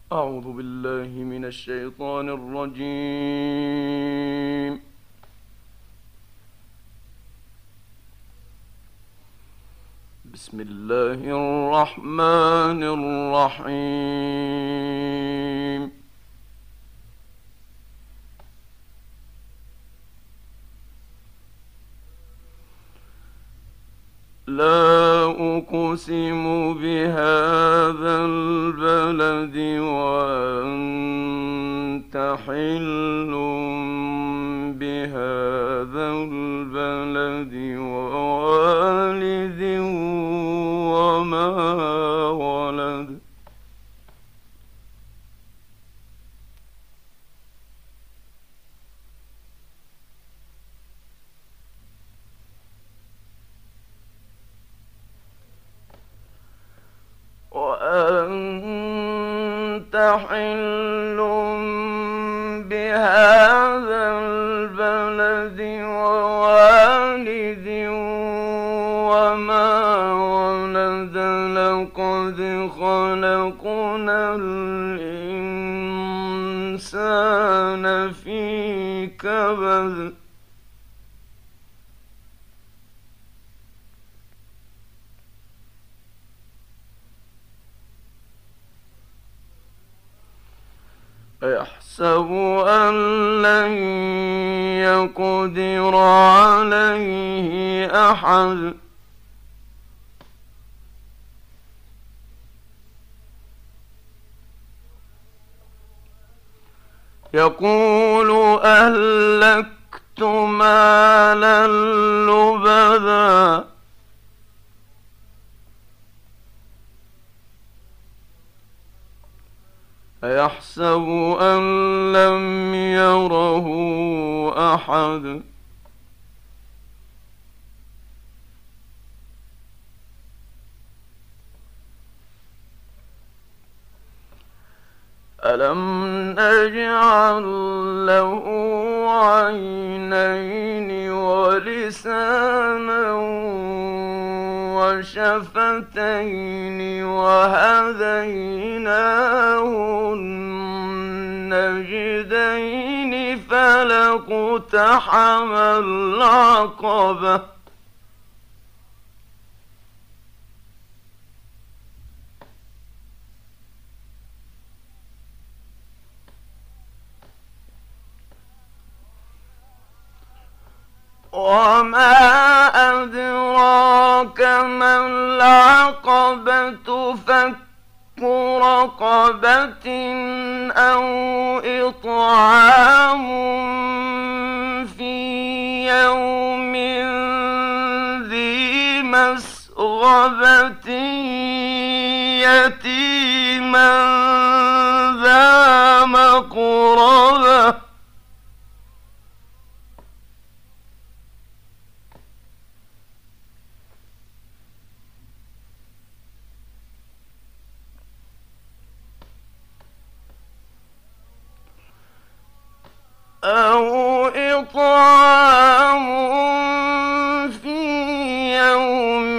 أعوذ بالله من الشيطان الرجيم. بسم الله الرحمن الرحيم. لا أقسم بهذا البلد وأنت حل بهذا البلد ووالد وما ولد. وأنت حل بهذا البلد ووالد وما ولد. لقد خلقنا الإنسان في كبد. أيحسب أن لن يقدر عليه أحد. يقول أهلكت مالا لبدا. أيحسب أن لم يره أحد. ألم نجعل له عينين ولسانا وشفتين وهديناه النجدين فلاقتحم العقبة. وما أدراك ما العقبة. فك رقبة أو إطعام في يوم ذي مسغبة يتيما ذا مقربة. أو إطعام في يوم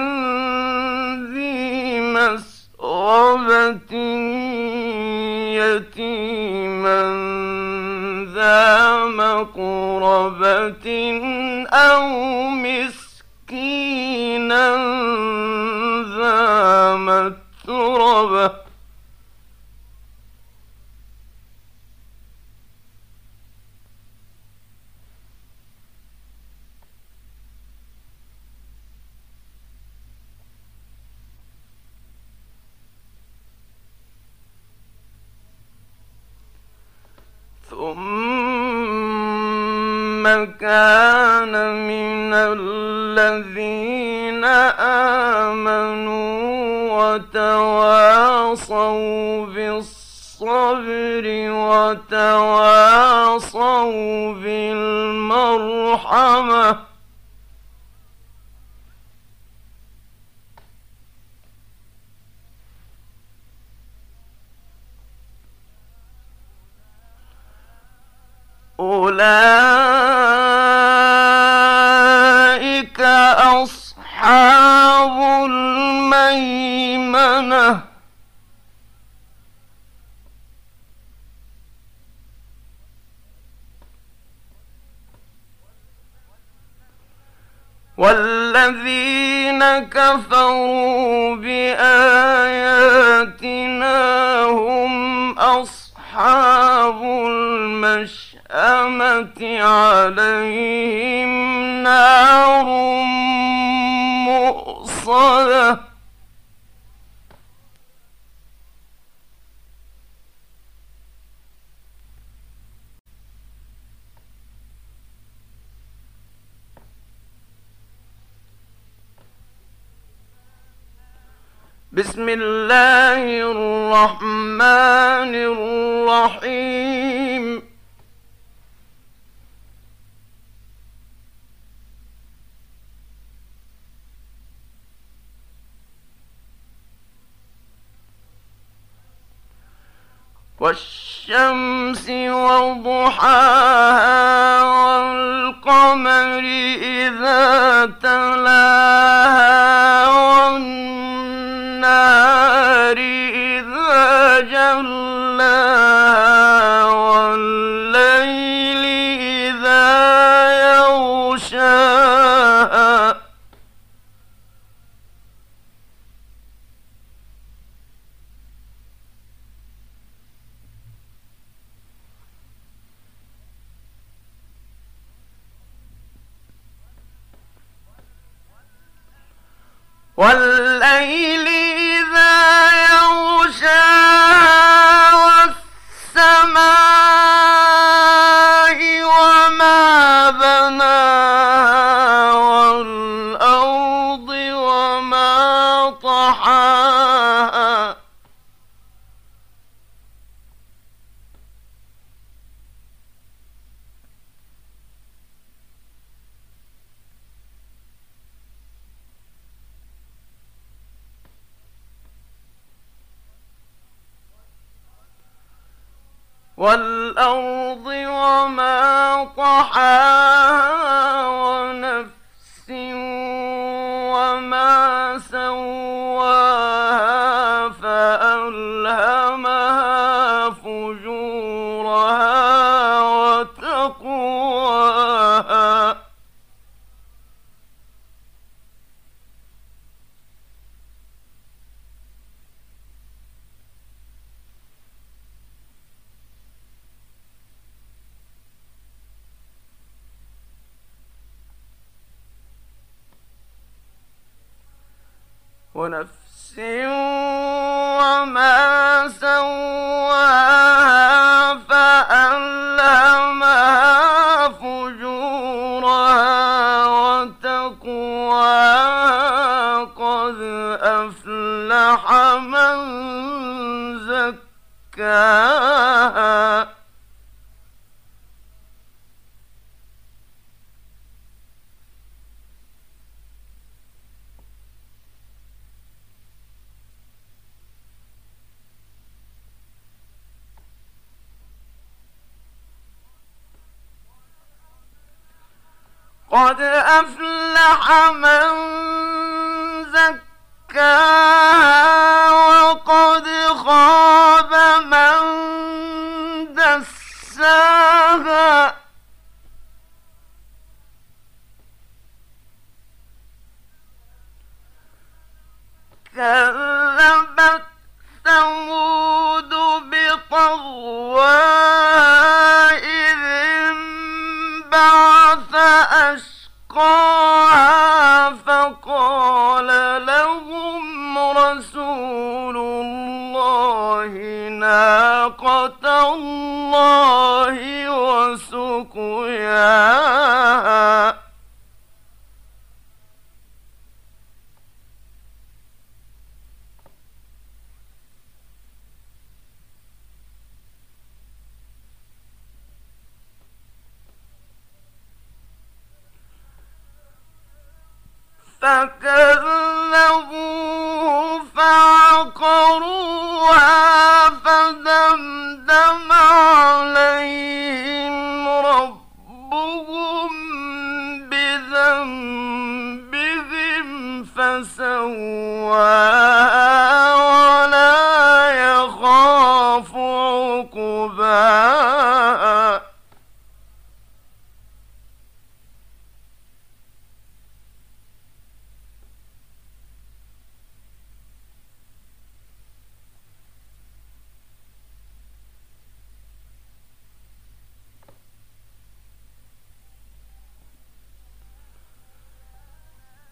ذي مسغبة يتيما ذا مقربة أو مسكينا ذا متربة. ثم كان من الذين آمنوا وتواصوا بالصبر وتواصوا بالمرحمة. أولئك أصحاب الميمنة. والذين كفروا بآياتنا هم أصحاب المشأمة عليهم نار مؤصدة بسم الله الرحمن الرحيم والشمس وضحاها والقمر إذا تلاها والنهار إذا جلاها والليل إذا يغشاها والليل إذا يغشاها والسماء وما بناها والأرض وما طحاها والأرض وما طحاها ونفس وما سواها فألهمها فجورها وتقواها ونفس وما سواها فألهمها فجورها وتقواها قد أفلح من زكاها قد أفلح من زكاها وقد خاب من دساها كذبت ثمود بطغواها إذ انبعث أشقاها فقال لهم رسول الله ناقة الله وسقياها فكذبوه فعقروها فدمدم عليهم ربهم بذنبهم فسواها ولا يخاف عقباها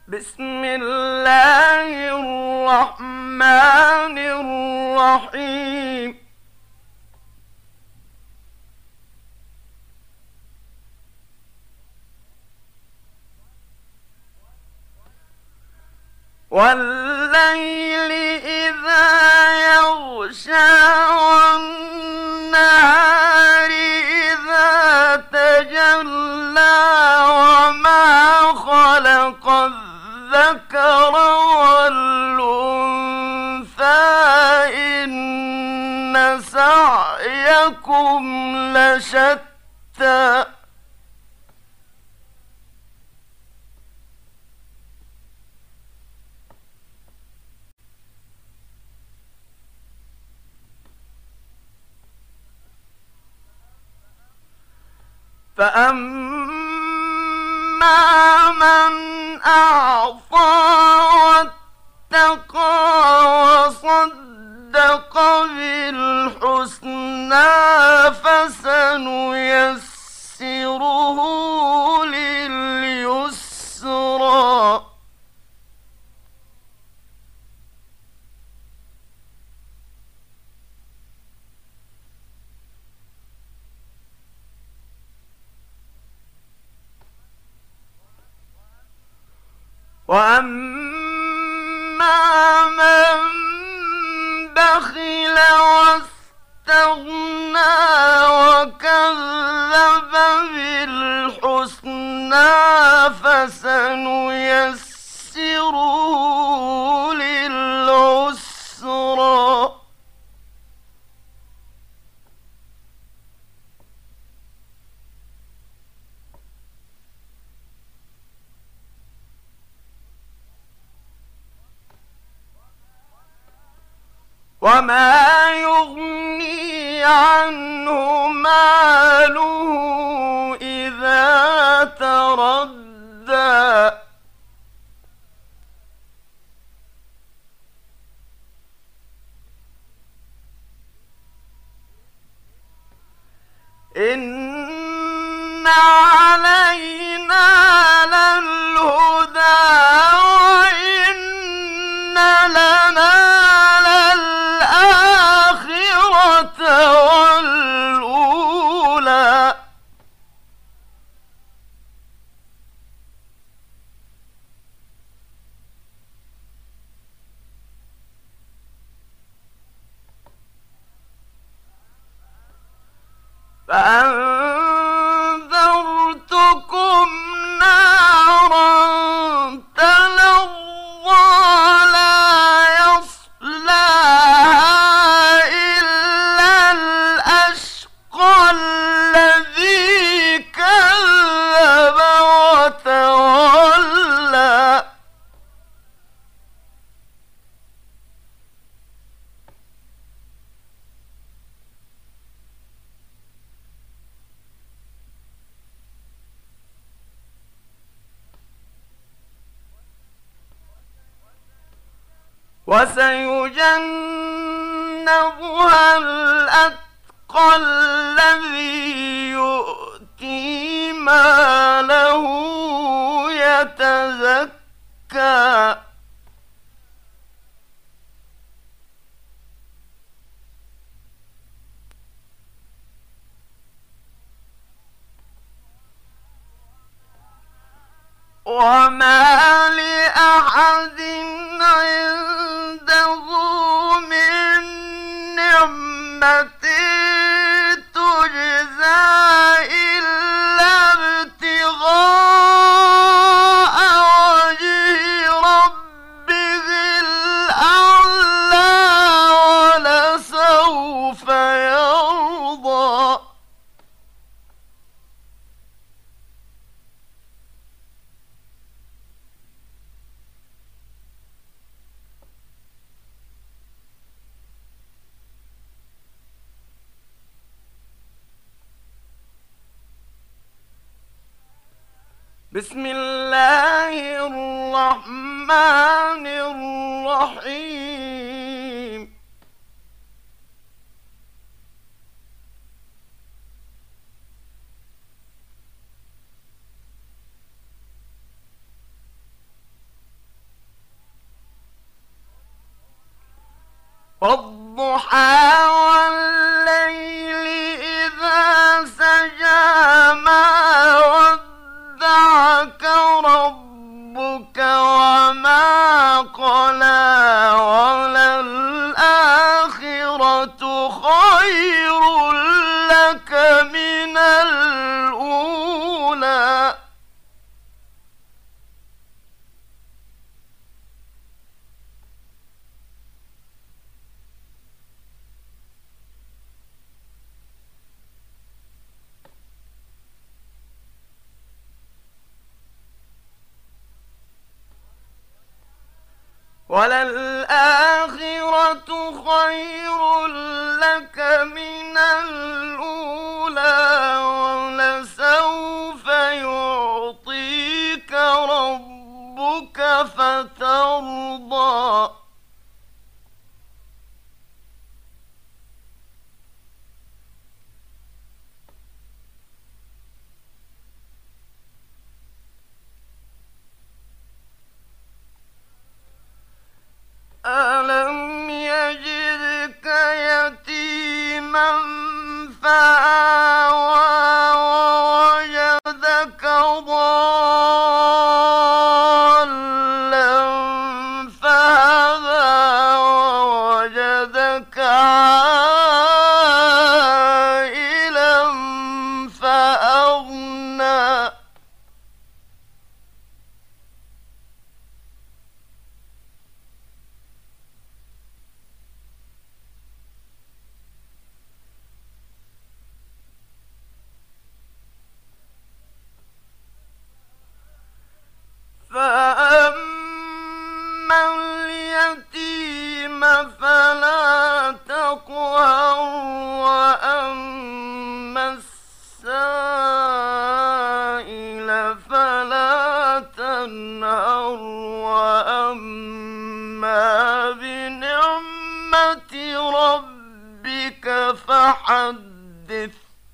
بسم الله الرحمن الرحيم والليل إذا يغشى والنهار إذا تجلى وما خلق الذكر والأنثى إن سعيكم لشتى فأما من أعطى واتقى وصدق بالحسنى فسنيسره لليسرى وأما من بخل واستغنى وكذب بالحسنى فسنيسره للعسرى وما يغني عنه ماله إذا تردى إن علينا للهدى وإن لنا والأولى فأنذرتكم نارا تلظى لا يصلاها إلا الأشقى الذي كذب وتولى وسيجنبها الأتقى الذي يؤتي ماله يتزكى وما لأحد عنده من نعمة تجزى إلا ابتغاء وجه ربه الأعلى ولسوف يرضى بسم الله الرحمن الرحيم والضحى والليل إذا سجى ما ودعك ربك وما قلى وللآخرة خير لك من الأولى وللآخرة خير لك من الأولى ولسوف يعطيك ربك فترضى ألم يجدك يتيما فآوى ووجدك ضالا فهدى ووجدك عائلا فأغنى فأما اليتيم فلا تقهر وأما السائل فلا تنهر وأما بنعمة ربك فحدث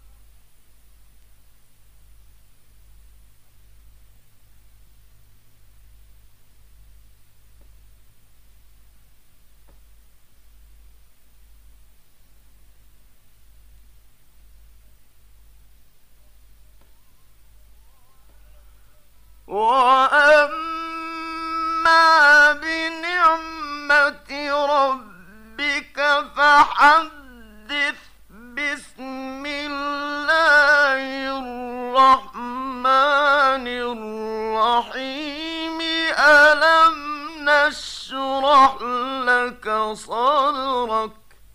وأما بنعمة ربك فحدث بسم الله الرحمن الرحيم ألم نشرح لك صدرك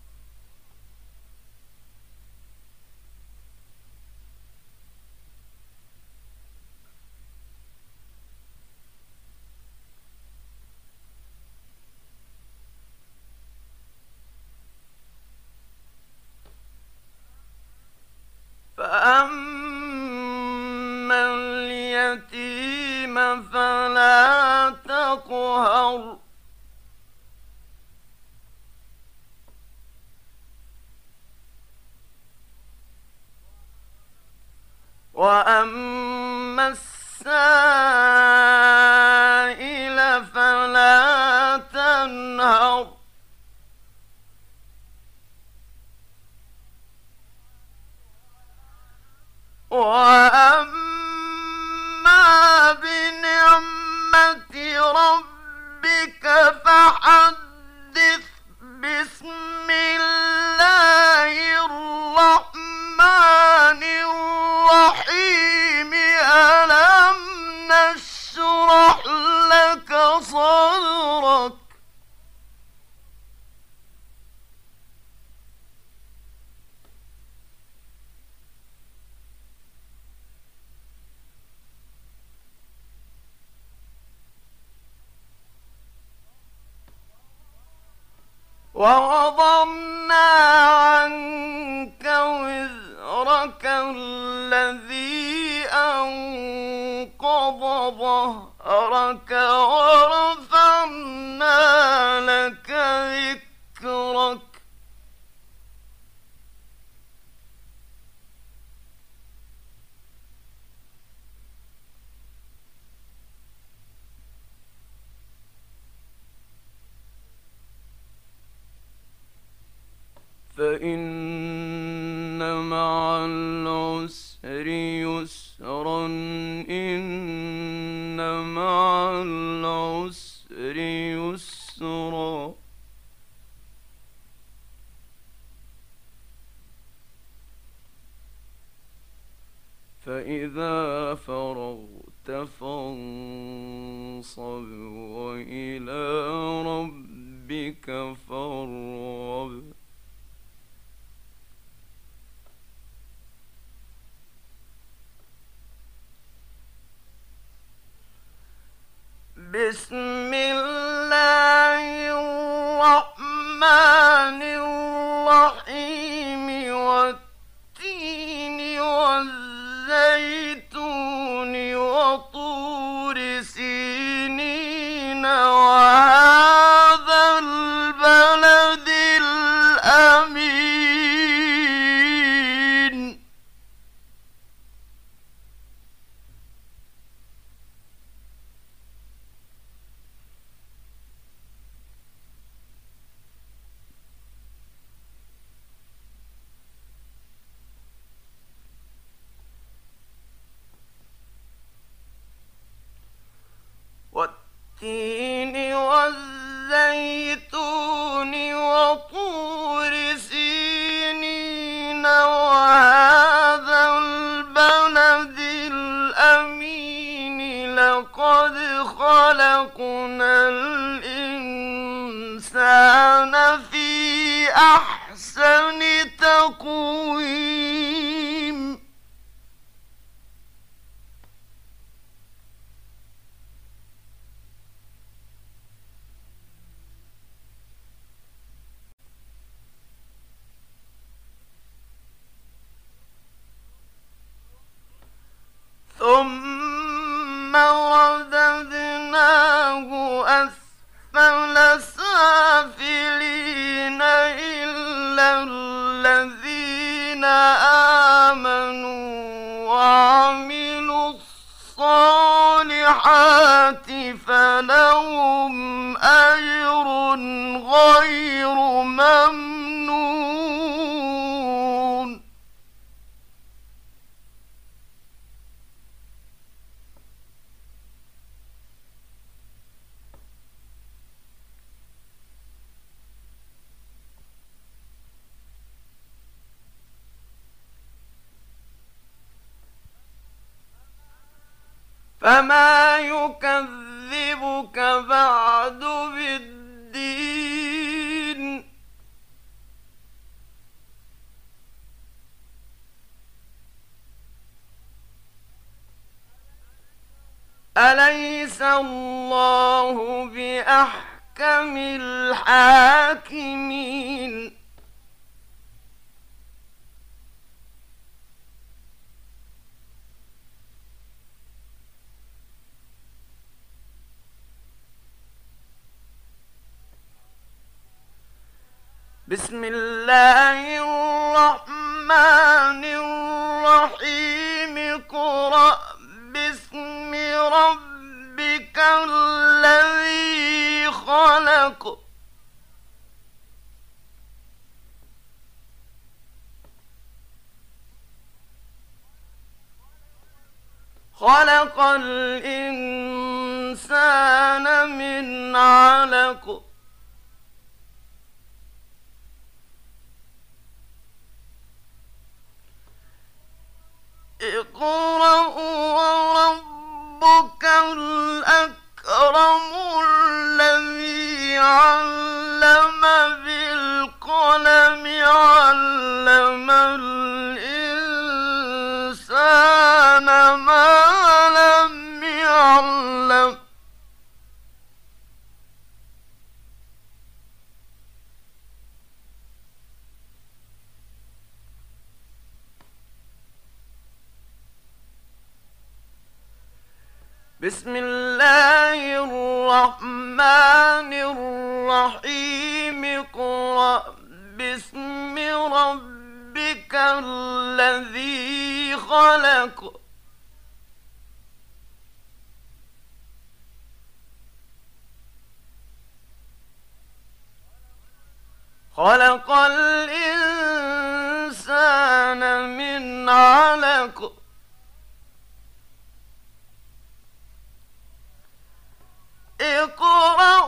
فأما اليتيم فلا تقهر وأما السائل فلا تنهر وأما بنعمة ربك فحدث بسم الله الرحمن الرحيم ألم نشرح لك صدرك ووضعنا عنك وزرك الذي أنقض ظهرك ورفعنا لك ذكرك فإن مع العسر يسرا إن مع العسر يسرا فإذا فرغت فانصب وإلى ربك فارغب بسم الله الرحمن الرحيم والتين والزيتون وطور سينين وهذا البلد الأمين والتين والزيتون وطور سينين وهذا البلد الأمين لقد خلقنا الإنسان في أحسن تقويم ثم رددناه أسفل سافلين إلا الذين آمنوا وعملوا الصالحات فلهم أجر غير ممنون فما يكذبك بعد بالدين أليس الله بأحكم الحاكمين بسم الله الرحمن الرحيم اقرأ باسم ربك الذي خلق خلق الإنسان من علق اقرأ وربك الأكرم الذي علم بالقلم علم الإنسان ما لم يعلم بسم الله الرحمن الرحيم اقرأ باسم ربك الذي خلق خلق الإنسان من علق اقرأ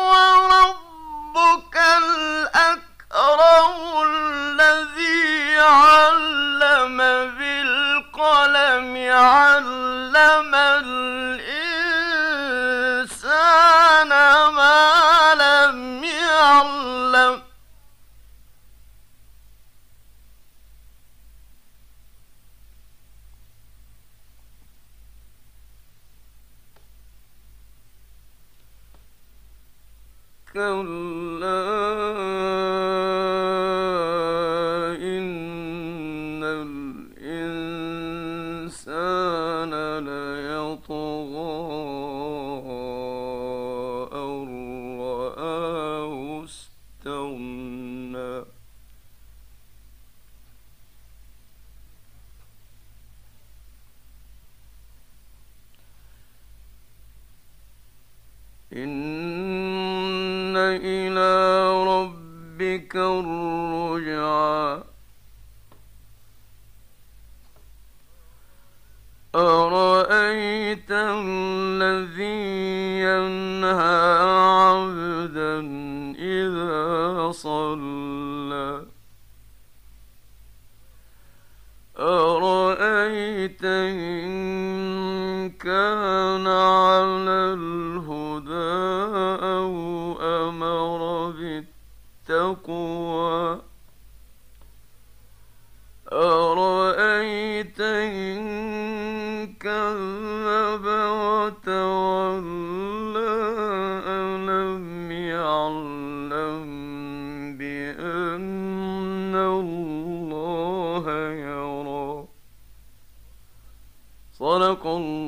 وربك الأكرم الذي علم بالقلم علم الإنسان ما لم يعلم كلا إن الإنسان ليطغى أن رآه استغنى إن إلى ربك الرجعى أرأيت الذي ينهى عبدا إذا صلى أرأيت إن كان على الهدى أو أمر بالتقوى أرأيت إن كذب وتولى ألم يعلم بأن الله يرى صدق الله